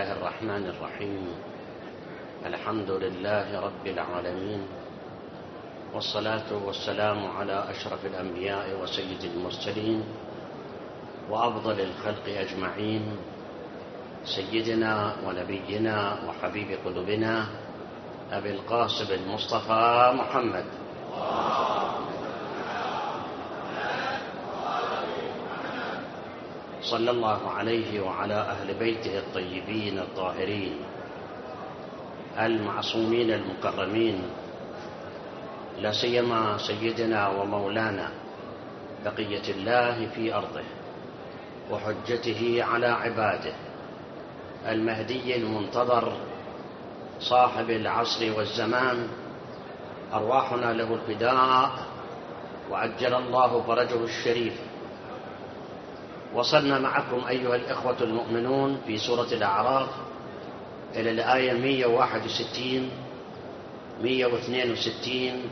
الله الرحمن الرحيم. الحمد لله رب العالمين، والصلاة والسلام على أشرف الأنبياء وسيد المرسلين وأفضل الخلق أجمعين، سيدنا ونبينا وحبيب قلوبنا أبي القاسم المصطفى محمد صلى الله عليه وعلى أهل بيته الطيبين الطاهرين المعصومين المكرمين، لا سيما سيدنا ومولانا بقية الله في أرضه وحجته على عباده، المهدي المنتظر صاحب العصر والزمان، أرواحنا له الفداء وعجل الله فرجه الشريف. وصلنا معكم أيها الإخوة المؤمنون في سورة الأعراف إلى الآية 161 162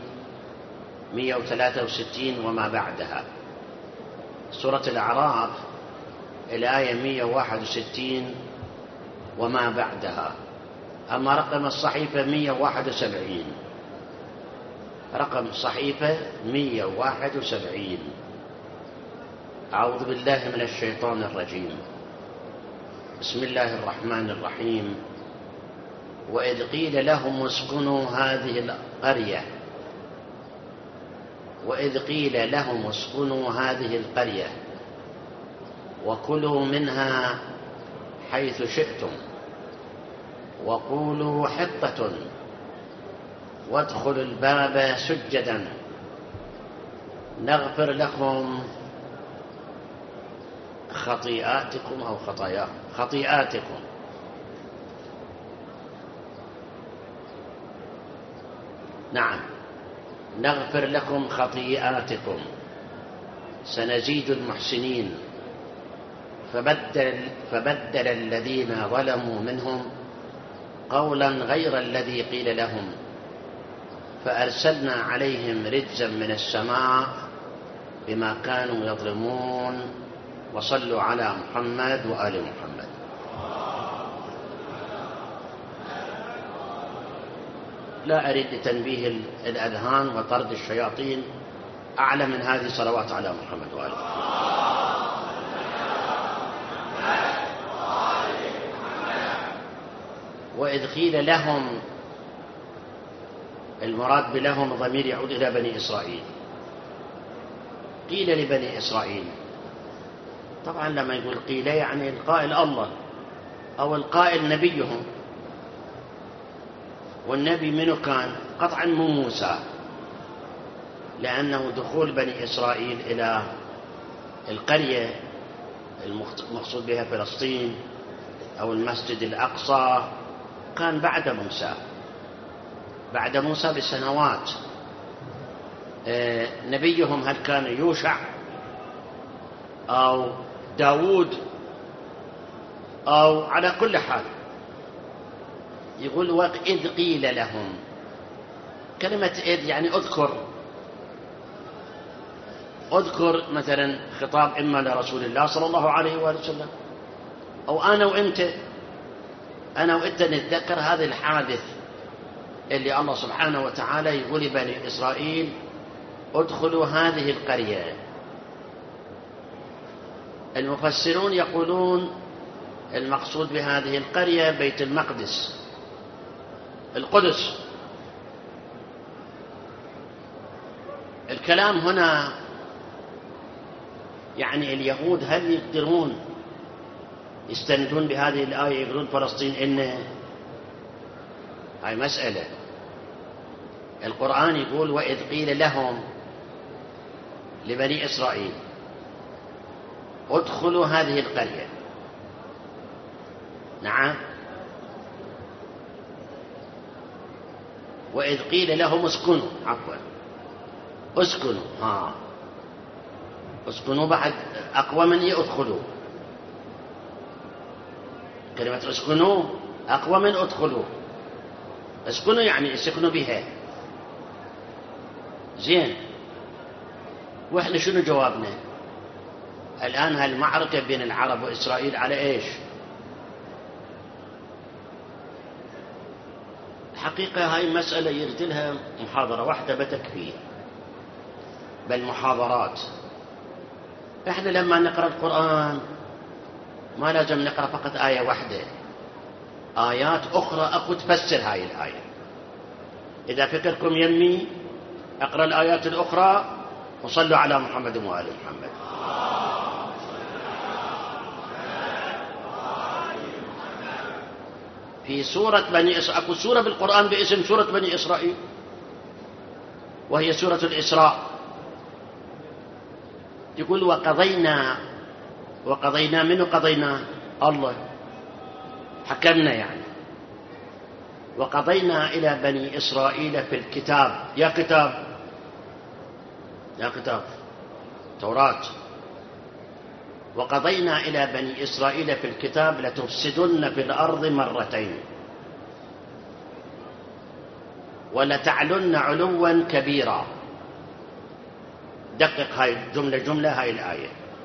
163 وما بعدها. سورة الأعراف الآية 161 وما بعدها. أما رقم الصحيفة 171، رقم الصحيفة 171. أعوذ بالله من الشيطان الرجيم. بسم الله الرحمن الرحيم. وإذ قيل لهم اسكنوا هذه القرية، وإذ قيل لهم اسكنوا هذه القرية وكلوا منها حيث شئتم وقولوا حطة وادخلوا الباب سجدا نغفر لكم خطيئاتكم أو خطيئاتكم. نعم، نغفر لكم خطيئاتكم سنزيد المحسنين. فبدل الذين ظلموا منهم قولا غير الذي قيل لهم فأرسلنا عليهم رجزا من السماء بما كانوا يظلمون. وصلوا على محمد وآل محمد. لا أريد لتنبيه الأذهان وطرد الشياطين أعلى من هذه صلوات على محمد وآل محمد. وإذ قيل لهم، المراد بلهم ضمير يعود إلى بني إسرائيل. قيل لبني إسرائيل، طبعا لما يقول قيل يعني القائل الله أو القائل نبيهم. والنبي منه كان؟ قطعا مو موسى، لأنه دخول بني إسرائيل إلى القرية المقصود بها فلسطين أو المسجد الأقصى كان بعد موسى، بعد موسى بسنوات. نبيهم هل كان يوشع أو داود أو على كل حال يقول وإذ قيل لهم. كلمة إذ يعني أذكر مثلا خطاب إما لرسول الله صلى الله عليه وآله وسلم أو أنا وإنت نتذكر هذا الحادث اللي الله سبحانه وتعالى يقول لبني إسرائيل ادخلوا هذه القرية. المفسرون يقولون المقصود بهذه القرية بيت المقدس، القدس. الكلام هنا يعني اليهود هل يقدرون يستندون بهذه الآية يقولون فلسطين إن هاي مسألة. القرآن يقول وإذ قيل لهم لبني إسرائيل ادخلوا هذه القرية. نعم. وإذ قيل لهم اسكنوا، اسكنوا، اسكنوا بعد أقوى من يدخلوا. كلمة اسكنوا أقوى من ادخلوا. اسكنوا يعني اسكنوا بها. زين، واحنا شنو جوابنا الآن؟ هالمعركة بين العرب وإسرائيل على إيش؟ حقيقة هاي مسألة يريد لها محاضرة واحدة بتكفي، بل محاضرات. احنا لما نقرأ القرآن ما لازم نقرأ فقط آية واحدة، آيات أخرى أكو تفسر هاي الآية. إذا فكركم يمي أقرأ الآيات الأخرى وصلوا على محمد وآل محمد. في سورة بني إسرائيل أكو سورة بالقرآن باسم سورة بني إسرائيل، وهي سورة الإسراء. يقول وقضينا منه قضينا الله حكمنا يعني. وقضينا إلى بني إسرائيل في الكتاب، يا كتاب توراة. وقضينا إلى بني إسرائيل في الكتاب لتفسدن في الأرض مرتين ولتعلن علوا كبيرا. دقق هاي جملة هاي الآية.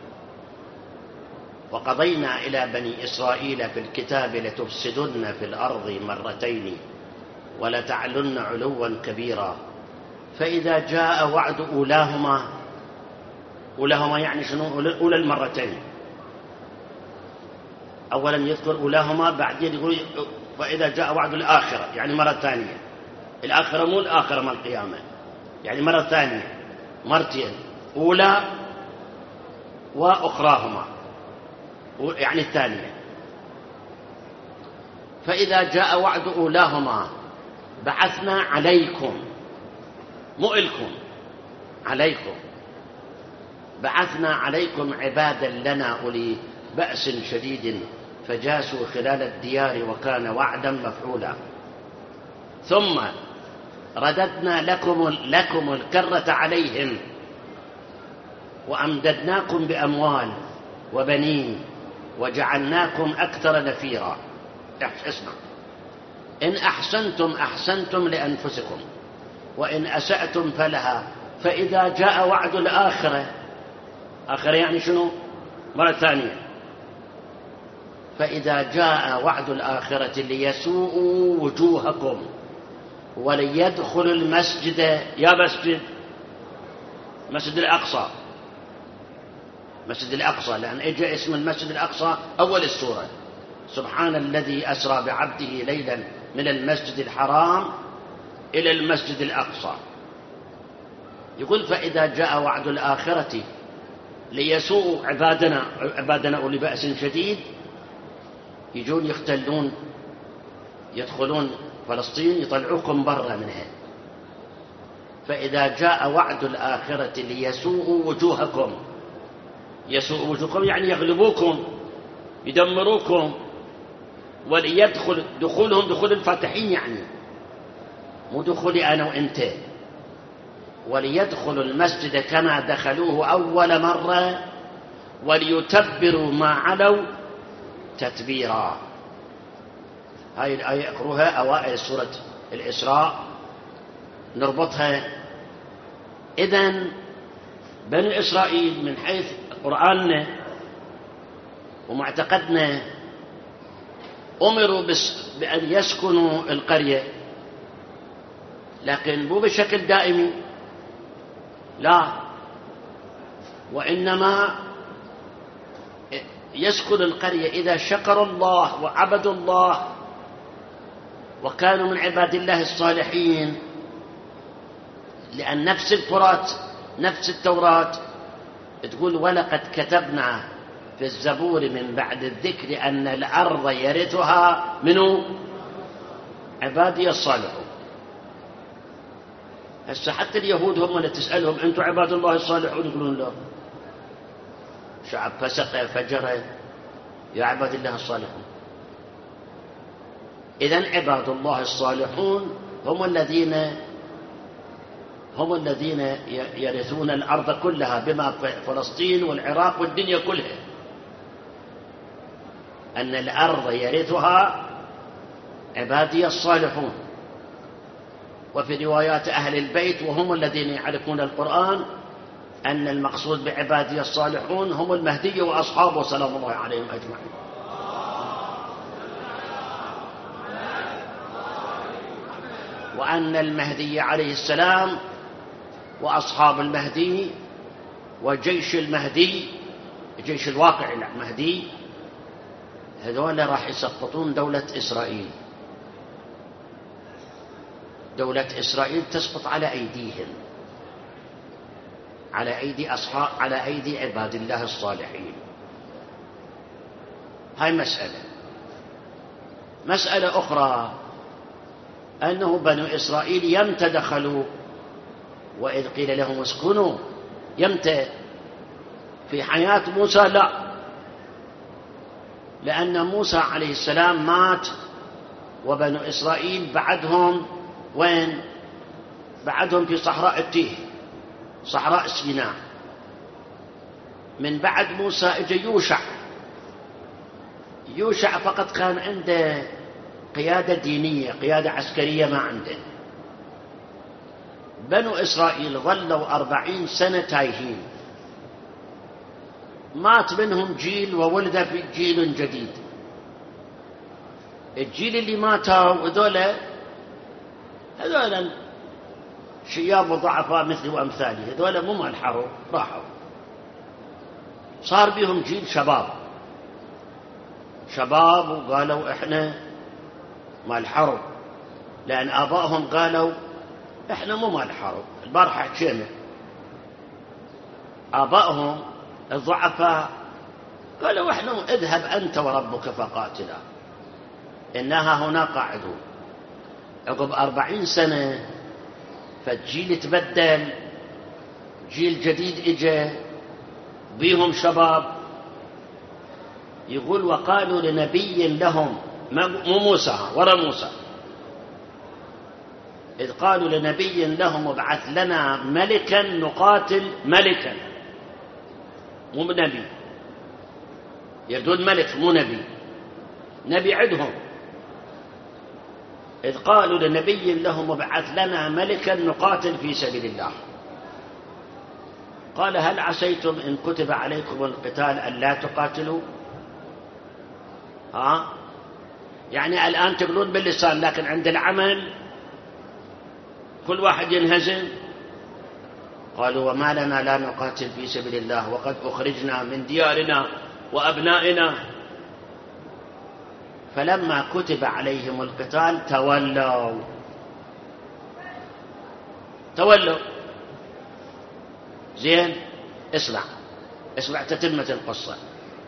وقضينا إلى بني إسرائيل في الكتاب لتفسدن في الأرض مرتين ولتعلن علوا كبيرا. فإذا جاء وعد أولاهما يعني شنو؟ أولى المرتين. أولا يذكر أولاهما، بعدين يقول فإذا جاء وعد الآخرة يعني مرة ثانية. الآخرة مو الآخرة مع القيامة، يعني مرة ثانية، مرتين، أولى وأخراهما يعني الثانية. فإذا جاء وعد أولاهما بعثنا عليكم، مو إلكم، عليكم، بعثنا عليكم عبادا لنا أولي بأس شديد فجاسوا خلال الديار وكان وعدا مفعولا. ثم رددنا لكم الكرة عليهم وأمددناكم بأموال وبنين وجعلناكم أكثر نفيرا. اسمع، إن أحسنتم أحسنتم لأنفسكم وإن أسأتم فلها. فإذا جاء وعد الآخرة، آخرة يعني شنو؟ مرة ثانية. فإذا جاء وعد الآخرة ليسوءوا وجوهكم وليدخلوا المسجد، يا مسجد الأقصى، مسجد الأقصى، لأن إجا اسم المسجد الأقصى أول السورة. سبحان الذي أسرى بعبده ليلا من المسجد الحرام إلى المسجد الأقصى. يقول فإذا جاء وعد الآخرة ليسوء عبادنا أولي بأس شديد، يجون يختلون، يدخلون فلسطين، يطلعوكم برا منها. فإذا جاء وعد الآخرة ليسوء وجوهكم، يسوء وجوهكم يعني يغلبوكم، يدمروكم. وليدخل، دخولهم دخول الفاتحين يعني، مو دخولي أنا وإنت. وليدخلوا المسجد كما دخلوه أول مرة وليتبروا ما علوا تتبيرا. هاي الآية اقروها أوائل سورة الإسراء، نربطها. إذن بني إسرائيل من حيث قرآننا ومعتقدنا أمروا بأن يسكنوا القرية، لكن مو بشكل دائمي، لا، وإنما يسكن القرية إذا شكروا الله وعبدوا الله وكانوا من عباد الله الصالحين. لأن نفس التوراة تقول ولقد كتبنا في الزبور من بعد الذكر أن الأرض يرثها منو؟ عبادي الصالحون. هسه حتى اليهود هم اللي تسألهم أنتم عباد الله الصالحون، يقولون لا، شعب فسق فجر يا عباد الله الصالحون. إذن عباد الله الصالحون هم الذين يرثون الأرض كلها، بما فلسطين والعراق والدنيا كلها، أن الأرض يرثها عبادي الصالحون. وفي روايات أهل البيت وهم الذين يعرفون القرآن أن المقصود بعبادي الصالحون هم المهدي وأصحابه سلام الله عليهم أجمعين. وأن المهدي عليه السلام وأصحاب المهدي وجيش المهدي، الجيش الواقع المهدي، هذول راح يسقطون دولة إسرائيل. دولة إسرائيل تسقط على أيديهم، على أيدي عباد الله الصالحين. هاي مسألة أخرى، أنه بنو إسرائيل يمتى دخلوا، وإذ قيل لهم اسكنوا، يمتى؟ في حياة موسى؟ لا، لأن موسى عليه السلام مات وبنو إسرائيل بعدهم وين؟ بعدهم في صحراء التيه، صحراء سيناء. من بعد موسى اجى يوشع فقط كان عنده قيادة دينية، قيادة عسكرية ما عنده. بنو إسرائيل ظلوا 40 سنة تايهين، مات منهم جيل وولد في جيل جديد. الجيل اللي ماتوا هذول شياب وضعفاء مثلي وأمثالي، هذول مو مال حرب، راحوا صار بهم جيل شباب وقالوا إحنا مال حرب، لأن آبائهم قالوا إحنا مو مال حرب. البارحة حكينا آبائهم الضعفاء قالوا إحنا اذهب أنت وربك فقاتلا إنها هنا قاعدون. عقب 40 سنة فالجيل تبدل، جيل جديد إجا بيهم شباب. يقول وقالوا لنبي لهم، مو موسى، ورا موسى، إذ قالوا لنبي لهم ابعث لنا ملكا نقاتل، ملكا مو نبي، يردون ملك مو نبي، نبي عندهم. إذ قالوا لنبي لهم ابعث لنا ملكا نقاتل في سبيل الله. قال هل عسيتم إن كتب عليكم القتال ألا تقاتلوا؟ يعني الآن تقولون باللسان، لكن عند العمل كل واحد ينهزم. قالوا وما لنا لا نقاتل في سبيل الله وقد أخرجنا من ديارنا وأبنائنا. فلما كتب عليهم القتال تولوا. زين، اسمع تتمة القصة.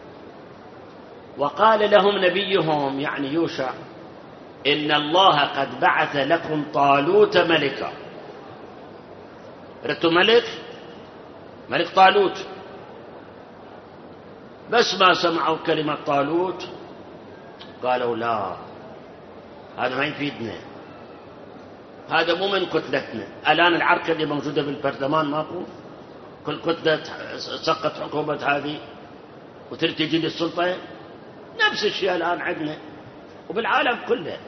وقال لهم نبيهم يعني يوشع إن الله قد بعث لكم طالوت ملكا. ردتوا ملك طالوت. بس ما سمعوا كلمة طالوت قالوا لا، هذا ما يفيدنا، هذا مو من كتلتنا. الآن العركة اللي موجودة بالبرلمان ماكو، كل كتلة سقط حكومة هذه وترتجي للسلطة، نفس الشيء الآن عندنا وبالعالم كله.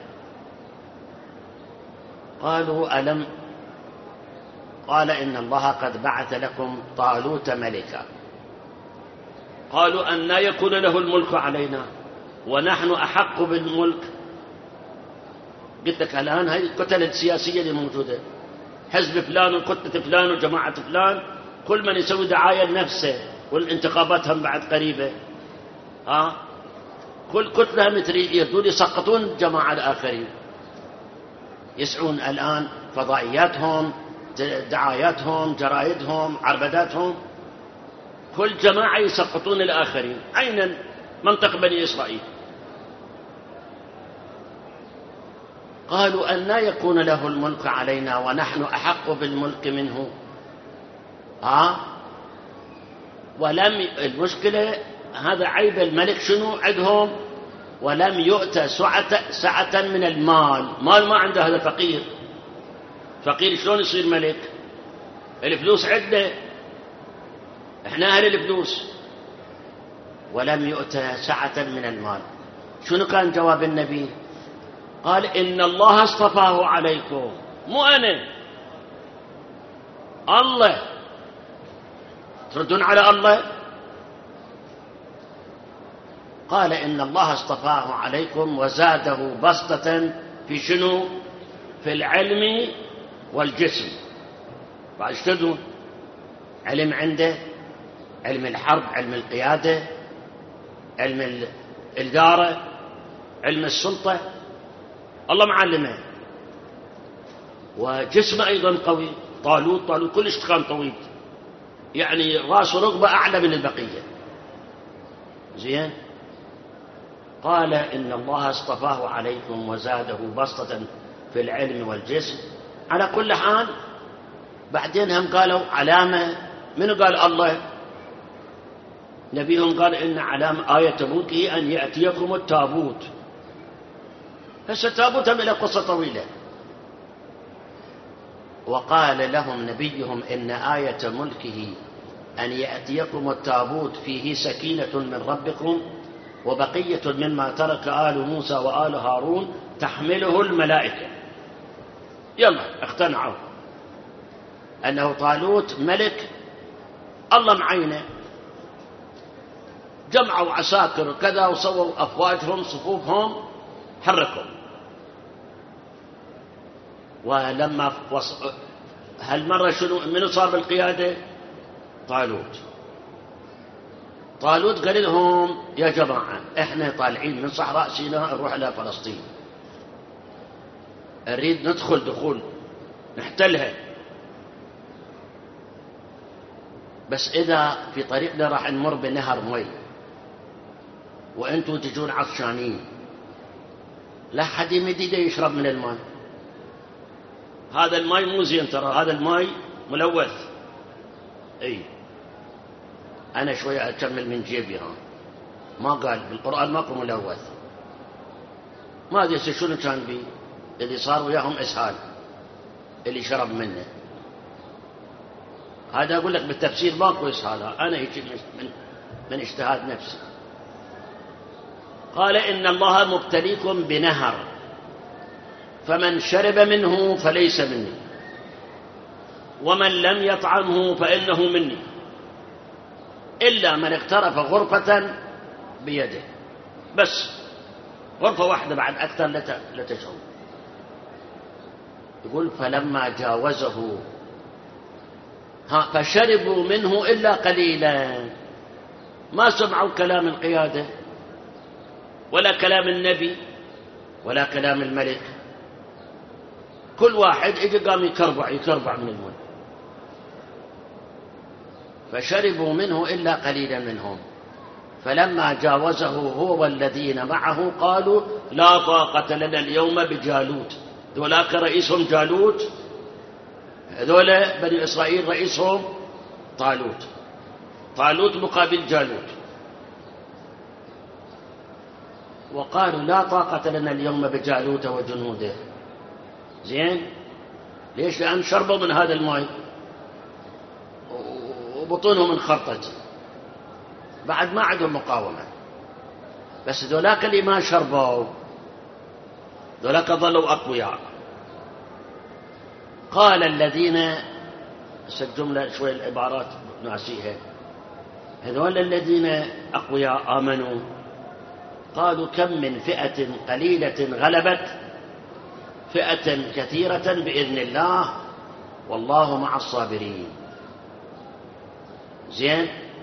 قالوا ألم، قال إن الله قد بعث لكم طالوت ملكا. قالوا أن يكون له الملك علينا ونحن أحق بالملك. قلت لك الآن هاي الكتل السياسية اللي موجودة، حزب فلان وكتلة فلان وجماعة فلان، كل من يسوي دعاية لنفسه، والانتخابات هم بعد قريبة. كل كتلة مثل يردون يسقطون جماعة الآخرين، يسعون الآن فضائياتهم، دعاياتهم، جرائدهم، عربداتهم، كل جماعة يسقطون الآخرين. أين منطق بني إسرائيل؟ قالوا أن يكون له الملك علينا ونحن أحق بالملك منه. ولم، المشكلة هذا عيب الملك شنو عندهم؟ ولم يؤت سعة من المال. مال ما عنده، هذا فقير شلون يصير ملك؟ الفلوس عندنا، احنا أهل الفلوس. ولم يؤت سعة من المال. شنو كان جواب النبي؟ قال إن الله اصطفاه عليكم، مو أنا، الله. تردون على الله؟ قال إن الله اصطفاه عليكم وزاده بسطة في شنو؟ في العلم والجسم. بعد اشتدوا علم عنده، علم الحرب، علم القيادة، علم الإدارة، علم السلطة، الله معلمه. وجسمه أيضا قوي. طالوت كلش كان طويل، يعني رأس وركبة أعلى من البقية. زين. قال إن الله اصطفاه عليكم وزاده بسطة في العلم والجسم. على كل حال بعدين هم قالوا علامة. من قال الله؟ نبيهم قال إن علامة آية ملكه أن يأتيكم التابوت. هسه تابوت إلى قصة طويلة. وقال لهم نبيهم إن آية ملكه أن يأتيكم التابوت فيه سكينة من ربكم وبقية مما ترك آل موسى وآل هارون تحمله الملائكة. يلا اقتنعوا أنه طالوت ملك الله معينه. جمعوا عساكر كذا وسووا أفواجهم صفوفهم، حركوا. ولما هالمرة منو صار بالقيادة؟ طالوت قال لهم يا جماعة احنا طالعين من صحراء سيناء نروح إلى فلسطين، نريد ندخل دخول نحتلها، بس إذا في طريقنا راح نمر بنهر مي وأنتم تجون عطشانين، لا حد يمد يده يشرب من الماء. هذا الماء مو زين ترى، هذا الماء ملوث. اي انا شويه اكمل من جيبي. ها ما قال بالقران ماكو ملوث. ما ادري شنو كان بي اللي صار وياهم اسهال اللي شرب منه. هذا اقول لك بالتفسير ماكو اسهال، انا هيك من اجتهاد نفسي. قال ان الله مبتليكم بنهر فمن شرب منه فليس مني ومن لم يطعمه فإنه مني إلا من اقترف غرفة بيده. بس غرفة واحدة، بعد أكثر لا تشعر. يقول فلما جاوزه فشربوا منه إلا قليلا. ما سمعوا كلام القيادة ولا كلام النبي ولا كلام الملك. كل واحد اجى قام يكربع من الماء. فشربوا منه إلا قليلا منهم. فلما جاوزه هو والذين معه قالوا لا طاقة لنا اليوم بجالوت. ذولاك رئيسهم جالوت، هذول بني إسرائيل رئيسهم طالوت مقابل جالوت. وقالوا لا طاقة لنا اليوم بجالوت وجنوده. زين. ليش؟ لأن شربوا من هذا الماء وبطونهم انخرطت، بعد ما عندهم مقاومة. بس ذولاك اللي ما شربوا ذولاك ظلوا أقوياء. قال الذين، الجملة شوي العبارات ناسيها، هذول الذين أقوياء آمنوا قالوا كم من فئة قليلة غلبت فئة كثيرة بإذن الله والله مع الصابرين. زين.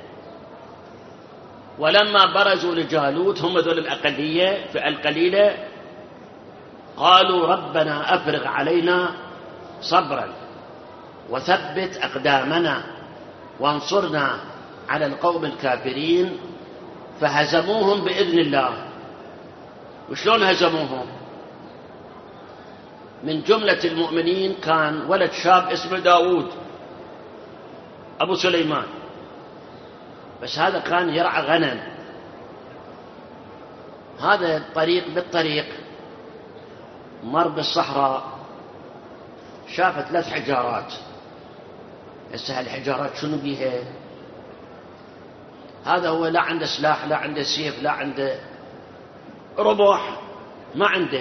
ولما برزوا لجالوت، هم ذول الأقلية فئة القليلة، قالوا ربنا أفرغ علينا صبرا وثبت أقدامنا وانصرنا على القوم الكافرين. فهزموهم بإذن الله. وشلون هزموهم؟ من جملة المؤمنين كان ولد شاب اسمه داود أبو سليمان، بس هذا كان يرعى غنم. هذا بالطريق مر بالصحراء، شاف 3 حجارات. هسه هالحجارات شنو بيها؟ هذا هو لا عنده سلاح، لا عنده سيف، لا عنده رمح، ما عنده.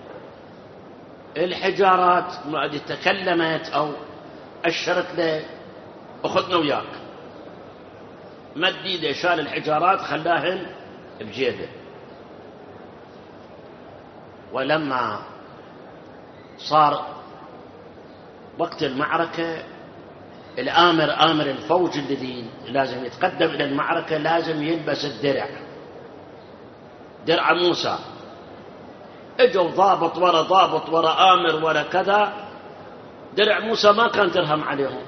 الحجارات ما أدري تكلمت أو أشرت له أخذنا وياك. مد ايده شال الحجارات خلاهن بجيبه. ولما صار وقت المعركة آمر الفوج الذي لازم يتقدم إلى المعركة لازم يلبس الدرع، درع موسى. اجوا ضابط ورا ضابط ورا آمر ورا كذا، درع موسى ما كان درهم عليهم.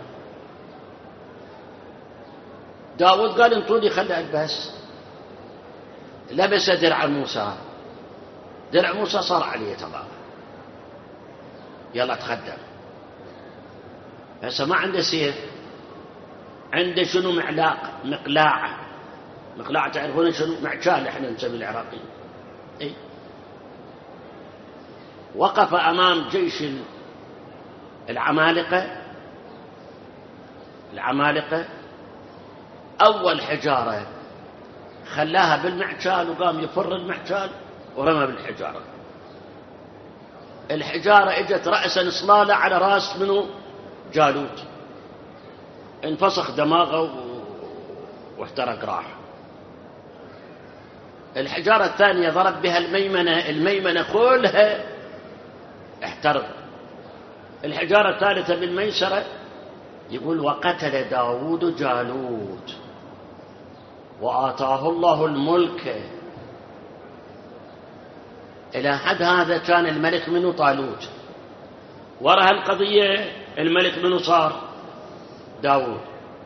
داود قال انطوني خلي ألبس، لبس درع موسى. درع موسى صار عليه تمام، يلا تقدم. هسه ما عنده سيف، عنده شنو؟ مقلاع. مقلاع تعرفون شنو؟ معشال احنا نسمي العراقي. اي وقف امام جيش العمالقة. اول حجارة خلاها بالمعشال وقام يفر المعشال ورمى بالحجارة. الحجارة اجت رأسا صلالة على راس منه؟ جالوت. انفسخ دماغه واحترق راح. الحجارة الثانية ضرب بها الميمنة كلها احترق. الحجارة الثالثة بالميسرة. يقول وقتل داود جالوت وآتاه الله الملك. إلى حد هذا كان الملك منه طالوت. وراء القضية الملك منه صار داود.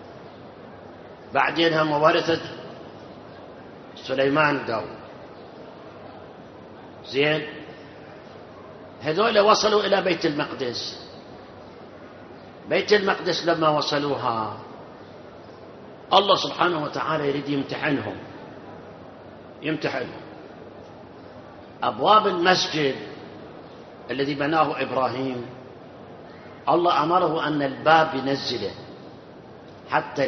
بعدين هم ورثت سليمان داود. زين، هذول وصلوا إلى بيت المقدس. بيت المقدس لما وصلوها الله سبحانه وتعالى يريد يمتحنهم. أبواب المسجد الذي بناه إبراهيم الله أمره أن الباب ينزله حتى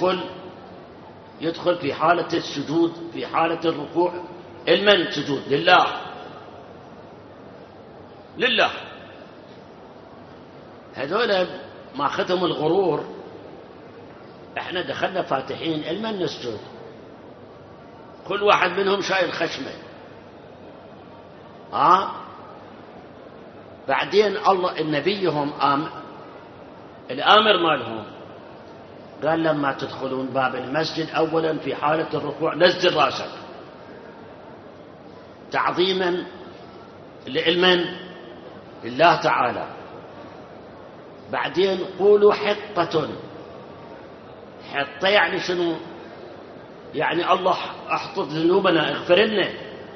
يدخل في حالة السجود، في حالة الركوع. المن سجود لله. هذول ما ختم الغرور. احنا دخلنا فاتحين المن نسجد، كل واحد منهم شايل خشمه. بعدين الله النبيهم الآمر مالهم قال لما تدخلون باب المسجد أولا في حالة الركوع نزل راسك تعظيما لله تعالى. بعدين قولوا حطة يعني شنو؟ يعني الله احطط ذنوبنا، اغفر لنا.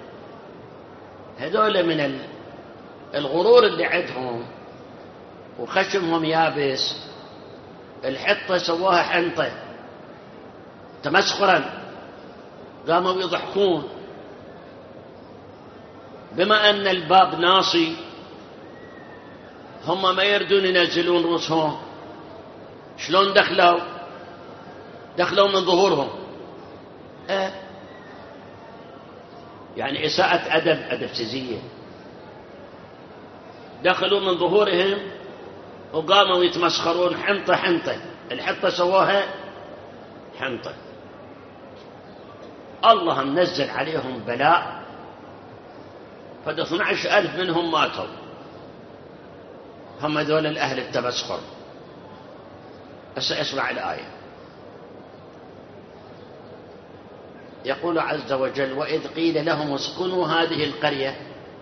هذول من الغرور اللي عندهم وخشمهم يابس. الحطة سواها حنطة تمسخرا، قاموا يضحكون. بما أن الباب ناصي هم ما يردون ينزلون رؤوسهم. شلون دخلوا من ظهورهم. يعني إساءة أدب سجية. دخلوا من ظهورهم وقاموا يتمسخرون. حنطة الحطة سواها حنطة. الله منزل عليهم بلاء، فد 12,000 منهم ماتوا. هم ذول الأهل التمسخر. اسمع الآية. يقول عز وجل وإذ قيل لهم اسكنوا هذه القرية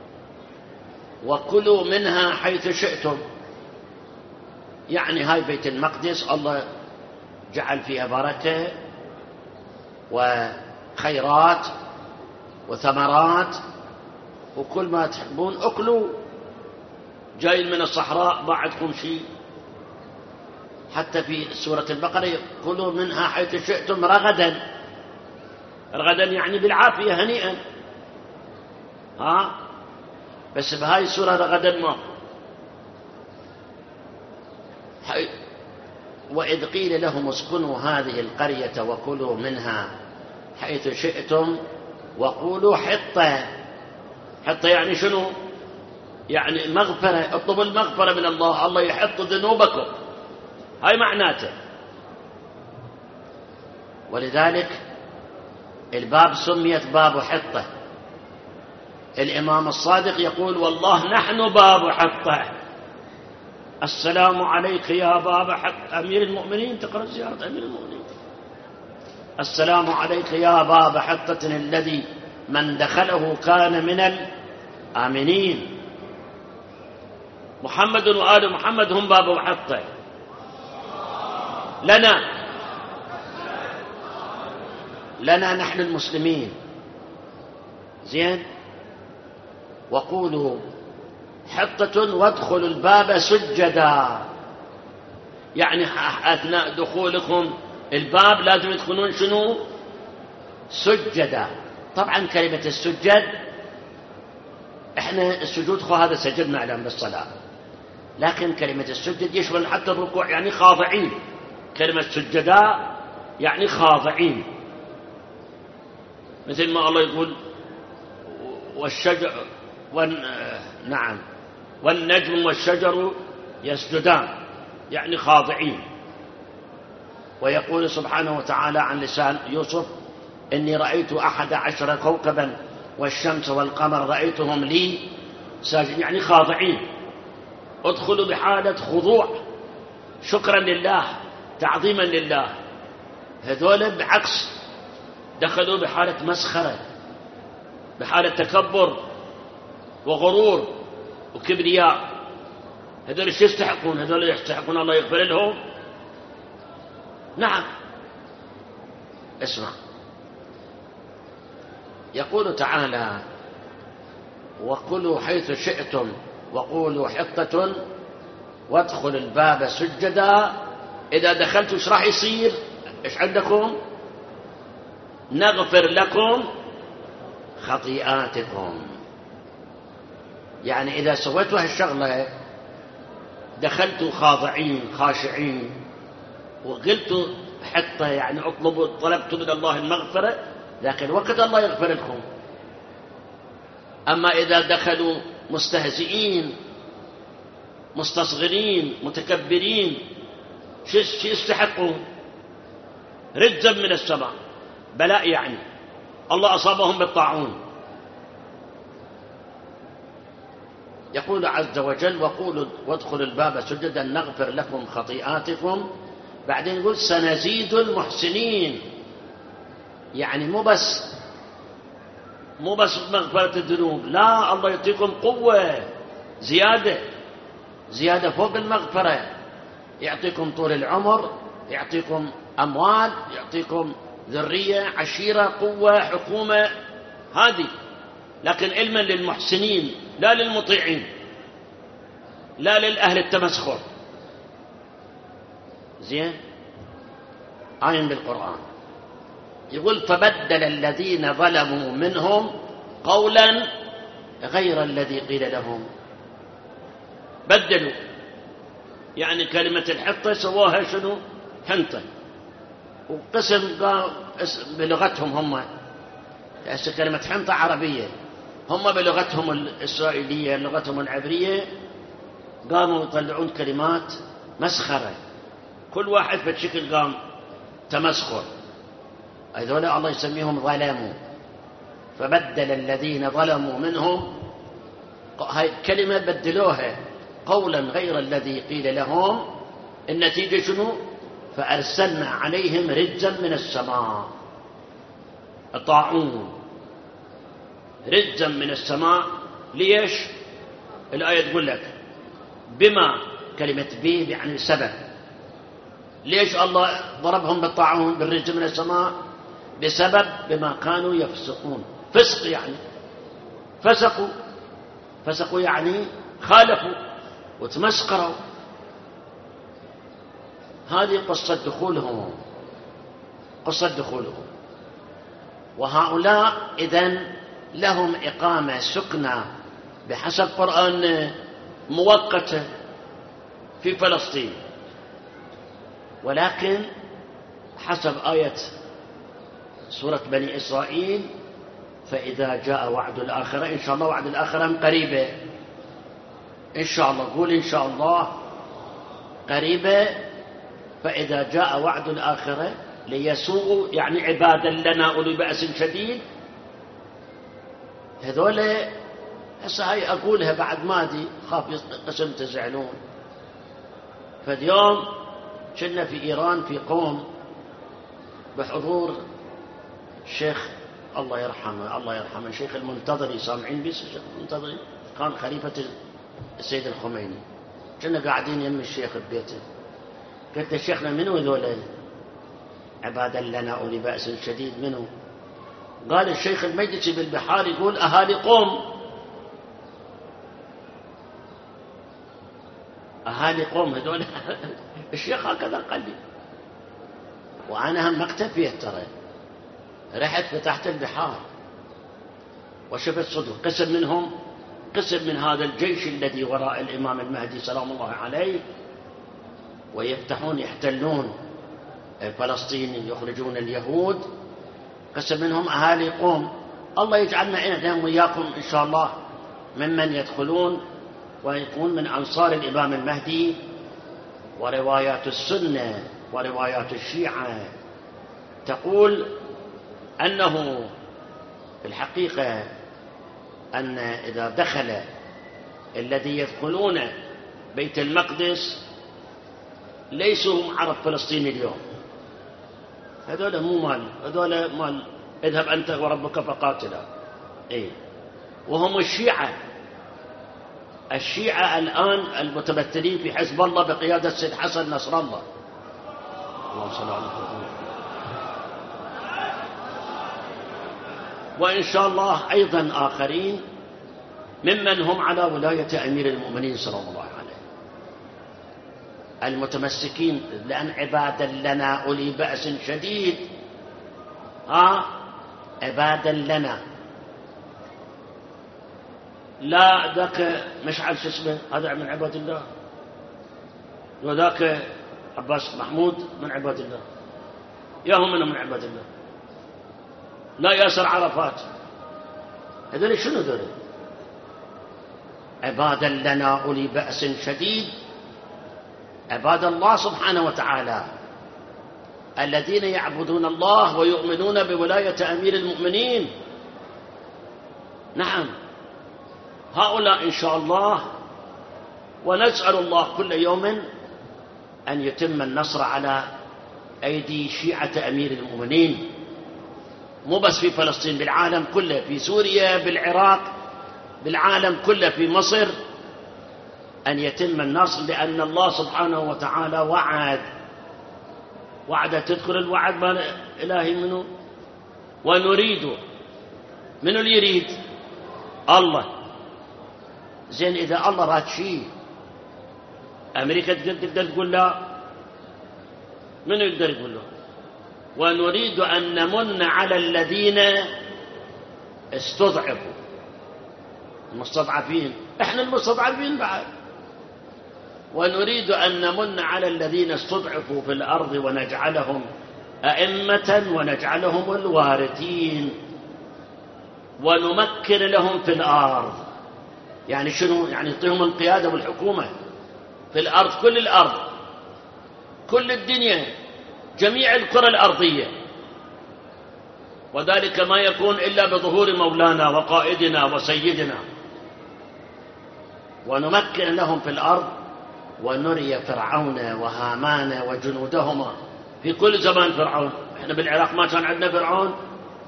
وكلوا منها حيث شئتم. يعني هاي بيت المقدس الله جعل فيها بركة وخيرات وثمرات، وكل ما تحبون أكلوا. جاي من الصحراء ما عندكم شيء. حتى في سورة البقرة كلوا منها حيث شئتم رغدا يعني بالعافية هنيئا. بس بهاي السورة رغدا ما. وإذ قيل لهم اسكنوا هذه القرية وكلوا منها حيث شئتم وقولوا حطة يعني شنو؟ يعني مغفرة. اطلبوا المغفرة من الله يحط ذنوبكم. هاي معناته. ولذلك الباب سميت باب حطة. الإمام الصادق يقول والله نحن باب حطة. السلام عليك يا باب أمير المؤمنين، تقرأ زيارة أمير المؤمنين. السلام عليك يا باب حطة الذي من دخله كان من الآمنين. محمد وآل محمد هم باب حطة لنا نحن المسلمين. زين. وقولوا حطة وادخلوا الباب سجدا، يعني أثناء دخولكم الباب لازم يدخلون شنو؟ سجدا. طبعا كلمة السجد احنا السجود هذا سجدنا على بالصلاة، لكن كلمة السجد يشمل حتى الركوع، يعني خاضعين. كلمة سجدا يعني خاضعين، مثل ما الله يقول والشجر نعم والنجم والشجر يسجدان، يعني خاضعين. ويقول سبحانه وتعالى عن لسان يوسف إني رأيت 11 كوكبا والشمس والقمر رأيتهم لي ساجدين، يعني خاضعين. ادخلوا بحالة خضوع شكرا لله تعظيما لله. هذول بعكس دخلوا بحالة مسخرة، بحالة تكبر وغرور وكبرياء. هذول ايش يستحقون؟ هذول يستحقون الله يغفر لهم؟ نعم. اسمع، يقول تعالى وكلوا حيث شئتم وقولوا حطة وادخلوا الباب سجدا. إذا دخلتوا ايش راح يصير؟ ايش عندكم؟ نغفر لكم خطيئاتكم. يعني إذا سويتوا هالشغلة دخلتوا خاضعين خاشعين وقلتوا حتى يعني طلبتوا من الله المغفرة، لكن وقت الله يغفر لكم. أما إذا دخلوا مستهزئين مستصغرين متكبرين، شو يستحقون؟ رجزا من السماء، بلاء، يعني الله أصابهم بالطاعون. يقول عز وجل وقولوا وادخلوا الباب سجدا نغفر لكم خطيئاتكم. بعدين يقول سنزيد المحسنين، يعني مو بس مغفرة الذنوب، لا، الله يعطيكم قوة زيادة فوق المغفرة. يعطيكم طول العمر، يعطيكم أموال، يعطيكم ذرية، عشيرة، قوة، حكومة، هذه. لكن علما للمحسنين لا للمطيعين، لا للأهل التمسخر. زين. آية بالقرآن يقول فبدل الذين ظلموا منهم قولا غير الذي قيل لهم. بدلوا، يعني كلمة الحطة سواها شنو؟ حنطة. وقسم قال بلغتهم هم، كلمة حنطة عربية، هم بلغتهم الإسرائيلية لغتهم العبرية قاموا يطلعون كلمات مسخرة، كل واحد بشكل قام تمسخر. هذول الله يسميهم ظلموا. فبدل الذين ظلموا منهم، هاي الكلمة بدلوها قولا غير الذي قيل لهم. النتيجة شنو؟ فأرسلنا عليهم رجزا من السماء، الطاعون، رجزا من السماء. ليش؟ الآية تقول لك بما، كلمة بي يعني سبب. ليش الله ضربهم بالطاعون بالرجز من السماء؟ بسبب بما كانوا يفسقون. فسق يعني فسقوا يعني خالفوا وتمسخروا. هذه قصة دخولهم. وهؤلاء إذن لهم إقامة سكنى بحسب قرآن مؤقتة في فلسطين، ولكن حسب آية سورة بني إسرائيل فإذا جاء وعد الآخرة، إن شاء الله وعد الآخرة قريبة، إن شاء الله، قول إن شاء الله قريبة. فإذا جاء وعد الآخرة ليسوءوا، يعني عبادا لنا أولي بأس شديد. هذول هسه هاي أقولها بعد ما دي خاف قسم تزعلون. فاليوم كنا في إيران في قوم بحضور الشيخ الله يرحمه الشيخ المنتظري، سامعين بس الشيخ المنتظري كان خليفة السيد الخميني. كنا قاعدين يم الشيخ ببيته، قلت الشيخنا منو ذولا عبادا لنا أولي بأس شديد منو؟ قال الشيخ المجلسي بالبحار يقول أهالي قوم، أهالي قوم هذول. الشيخ هكذا قال لي، وأنا هم ما اكتفيت، ترى رحت فتحت البحار وشفت صدر قسم منهم، قسم من هذا الجيش الذي وراء الإمام المهدي سلام الله عليه، ويفتحون يحتلون فلسطين، يخرجون اليهود. قسم منهم أهالي قوم. الله يجعلنا إحنا وياكم إن شاء الله ممن يدخلون ويكون من أنصار الإمام المهدي. وروايات السنة وروايات الشيعة تقول أنه في الحقيقة أن إذا دخل الذي يدخلون بيت المقدس ليسوا هم عرب فلسطين اليوم، هذول مو مال، هذول مال اذهب أنت وربك فقاتلا. إيه، وهم الشيعة الآن المتمثلين في حزب الله بقيادة السيد حسن نصر الله. اللهم صل على محمد. وإن شاء الله أيضا آخرين ممن هم على ولاية أمير المؤمنين صلى الله عليه، المتمسكين، لأن عبادا لنا أولي بأس شديد. عبادا لنا، لا ذاك مشعل شو اسمه هذا من عباد الله، وذاك عباس محمود من عباد الله، ياهم من عباد الله، لا ياسر عرفات، هذول شنو هذول؟ عبادا لنا أولي بأس شديد، عباد الله سبحانه وتعالى الذين يعبدون الله ويؤمنون بولاية أمير المؤمنين. نعم، هؤلاء إن شاء الله، ونسأل الله كل يوم أن يتم النصر على أيدي شيعة أمير المؤمنين، مو بس في فلسطين، بالعالم كله، في سوريا، بالعراق، بالعالم كله، في مصر، أن يتم النصر، لأن الله سبحانه وتعالى وعد تدخل الوعد مال إلهي منه، ونريد منو اللي يريد؟ الله. زين إذا الله راد شيء أمريكا تقدر تقول لا؟ منو يقدر يقول له؟ ونريد أن نمن على الذين استضعفوا، المستضعفين، احنا المستضعفين بعد. ونريد أن نمن على الذين استضعفوا في الأرض ونجعلهم أئمة ونجعلهم الوارثين ونمكن لهم في الأرض. يعني شنو؟ يعني نعطيهم القيادة والحكومة في الأرض، كل الأرض، كل الدنيا، جميع الكرة الأرضية، وذلك ما يكون إلا بظهور مولانا وقائدنا وسيدنا. ونمكن لهم في الأرض ونري فرعون وهامان وجنودهما في كل زمان. فرعون، احنا بالعراق ما كان عندنا فرعون؟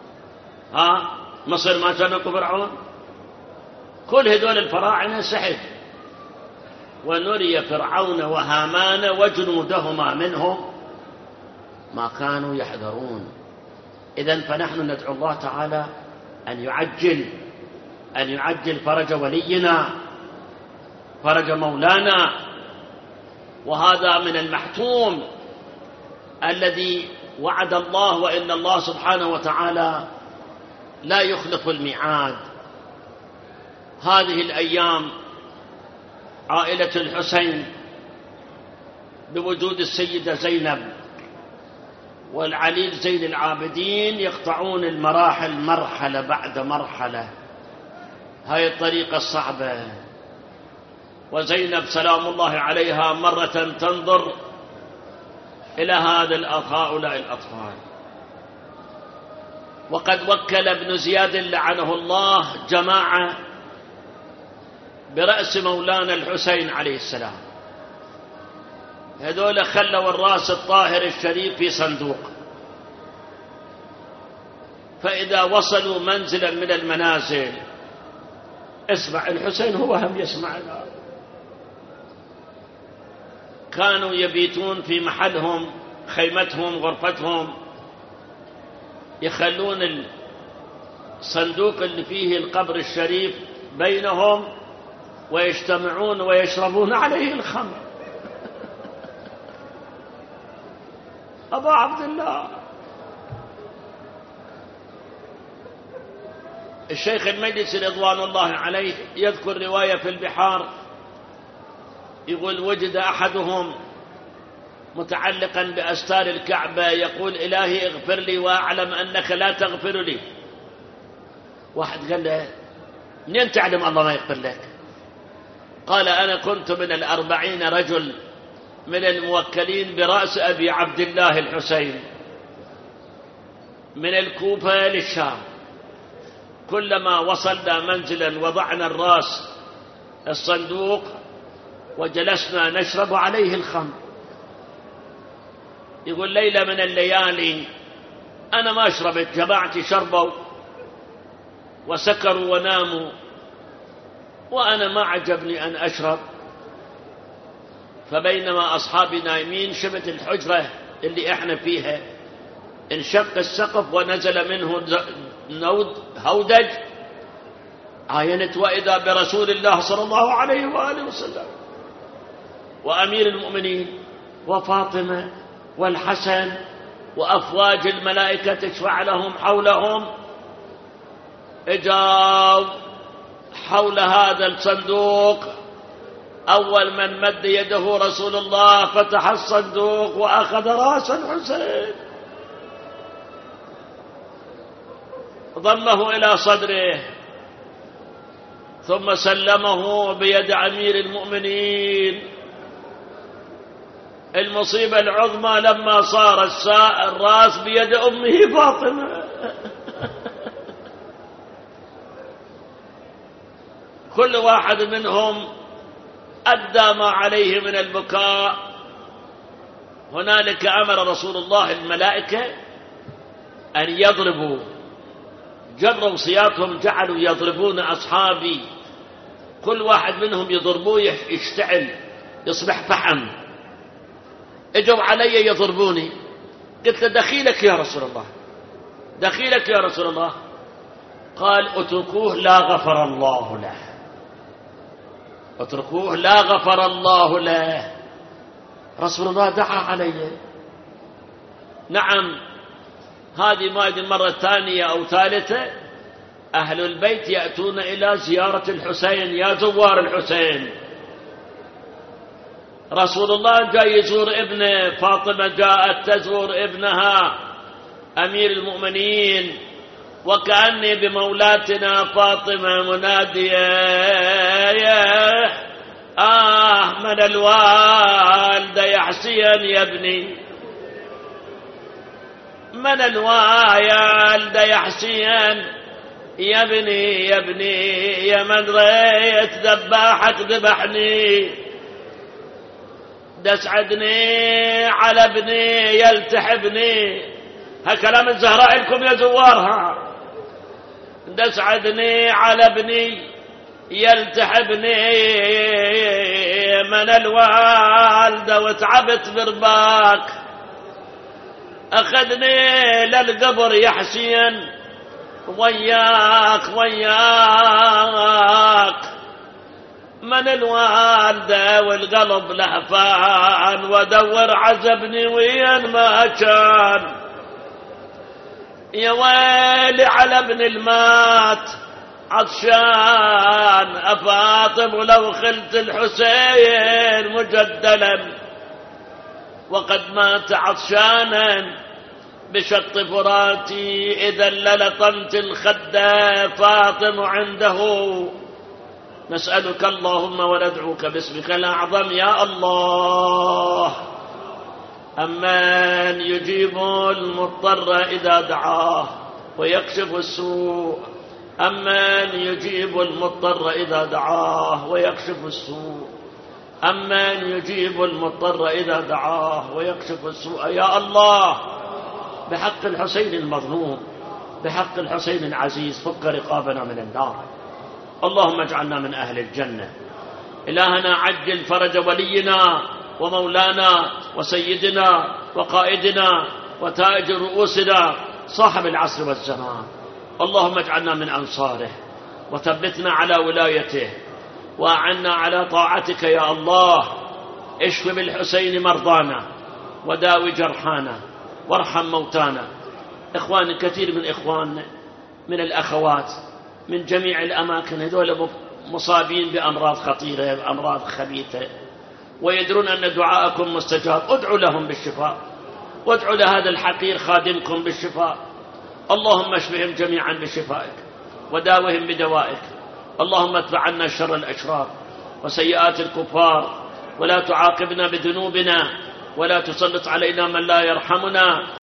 مصر ما كان لكم فرعون؟ كل هذول الفراعنة سحر. ونري فرعون وهامان وجنودهما منهم ما كانوا يحذرون. إذن فنحن ندعو الله تعالى أن يعجل فرج ولينا، فرج مولانا. وهذا من المحتوم الذي وعد الله، وإن الله سبحانه وتعالى لا يخلف الميعاد. هذه الأيام عائلة الحسين بوجود السيدة زينب والعليل زين العابدين يقطعون المراحل مرحلة بعد مرحلة، هاي الطريقة الصعبة. وزينب سلام الله عليها مرة تنظر إلى هؤلاء الأطفال. وقد وكل ابن زياد لعنه الله جماعة برأس مولانا الحسين عليه السلام، هذول خلوا الراس الطاهر الشريف في صندوق، فإذا وصلوا منزلا من المنازل اسمع، الحسين هو هم يسمع الآن، كانوا يبيتون في محلهم، خيمتهم، غرفتهم، يخلون الصندوق اللي فيه القبر الشريف بينهم ويجتمعون ويشربون عليه الخمر. أبا عبد الله الشيخ المجلسي رضوان الله عليه يذكر رواية في البحار، يقول وجد أحدهم متعلقا بأستار الكعبة يقول إلهي اغفر لي وأعلم أنك لا تغفر لي. واحد قال له منين تعلم الله ما يغفر لك؟ قال أنا كنت من 40 رجل من الموكلين برأس أبي عبد الله الحسين من الكوفة للشام، كلما وصلنا منزلا وضعنا الراس الصندوق وجلسنا نشرب عليه الخمر. يقول ليلة من الليالي أنا ما شربت، جماعتي شربوا وسكروا وناموا وأنا ما عجبني أن أشرب، فبينما أصحابي نايمين شفت الحجرة اللي إحنا فيها انشق السقف ونزل منه هودج، عاينت وإذا برسول الله صلى الله عليه وآله وسلم وأمير المؤمنين وفاطمة والحسن وأفواج الملائكة تشفع لهم حولهم، اجاوا حول هذا الصندوق. أول من مد يده رسول الله فتح الصندوق وأخذ رأس الحسين ضمه إلى صدره ثم سلمه بيد أمير المؤمنين. المصيبة العظمى لما صار الراس بيد أمه فاطمة. كل واحد منهم أدى ما عليه من البكاء. هنالك أمر رسول الله الملائكة أن يضربوا، جروا صياطهم، جعلوا يضربون أصحابي، كل واحد منهم يضربوه يشتعل يصبح فحم. اجوا علي يضربوني، قلت له دخيلك يا رسول الله، دخيلك يا رسول الله. قال اتركوه لا غفر الله له، اتركوه لا غفر الله له. رسول الله دعا علي. نعم، هذه ما أدري المرة الثانية أو ثالثة أهل البيت يأتون إلى زيارة الحسين، يا زوار الحسين. رسول الله جاء يزور ابنه، فاطمة جاءت تزور ابنها أمير المؤمنين، وكأني بمولاتنا فاطمة منادية من الوالدة يا حسين يا ابني، من الوالدة يا حسين يا ابني يا ابني، يا من ريت ذباحك ذبحني، دسعدني على ابني يلتحبني. هالكلام الزهراء لكم يا زوارها. دسعدني على ابني يلتحبني، من الوالدة وتعبت برباك، أخذني للقبر يا حسين وياك وياك، من الوالدة والقلب لهفان، ودور عزبني وين ما كان. يا ويلي على ابن المات عطشان، أفاطم لو خلت الحسين مجدلا، وقد مات عطشانا بشط فراتي، إذا للطمت الخدة فاطم عنده. نسألك اللهم وندعوك باسمك الأعظم يا الله، أمن يجيب المضطر إذا دعاه ويكشف السوء، أمن يجيب المضطر إذا دعاه ويكشف السوء، أمن يجيب المضطر إذا دعاه ويكشف السوء. يا الله بحق الحسين المظلوم، بحق الحسين العزيز، فك رقابنا من النار. اللهم اجعلنا من أهل الجنة. إلهنا عجل فرج ولينا ومولانا وسيدنا وقائدنا وتاج رؤوسنا صاحب العصر والزمان. اللهم اجعلنا من أنصاره وثبتنا على ولايته وأعنا على طاعتك يا الله. اشف بالحسين مرضانا وداوي جرحانا وارحم موتانا. إخواني، كثير من إخواننا من الأخوات من جميع الأماكن هذول مصابين بأمراض خطيرة، بأمراض خبيثة، ويدرون أن دعاءكم مستجاب. ادعوا لهم بالشفاء، وادعوا لهذا الحقير خادمكم بالشفاء. اللهم اشفهم جميعا بشفائك وداوهم بدوائك. اللهم ادفع عنا شر الأشرار وسيئات الكفار، ولا تعاقبنا بذنوبنا، ولا تسلط علينا من لا يرحمنا.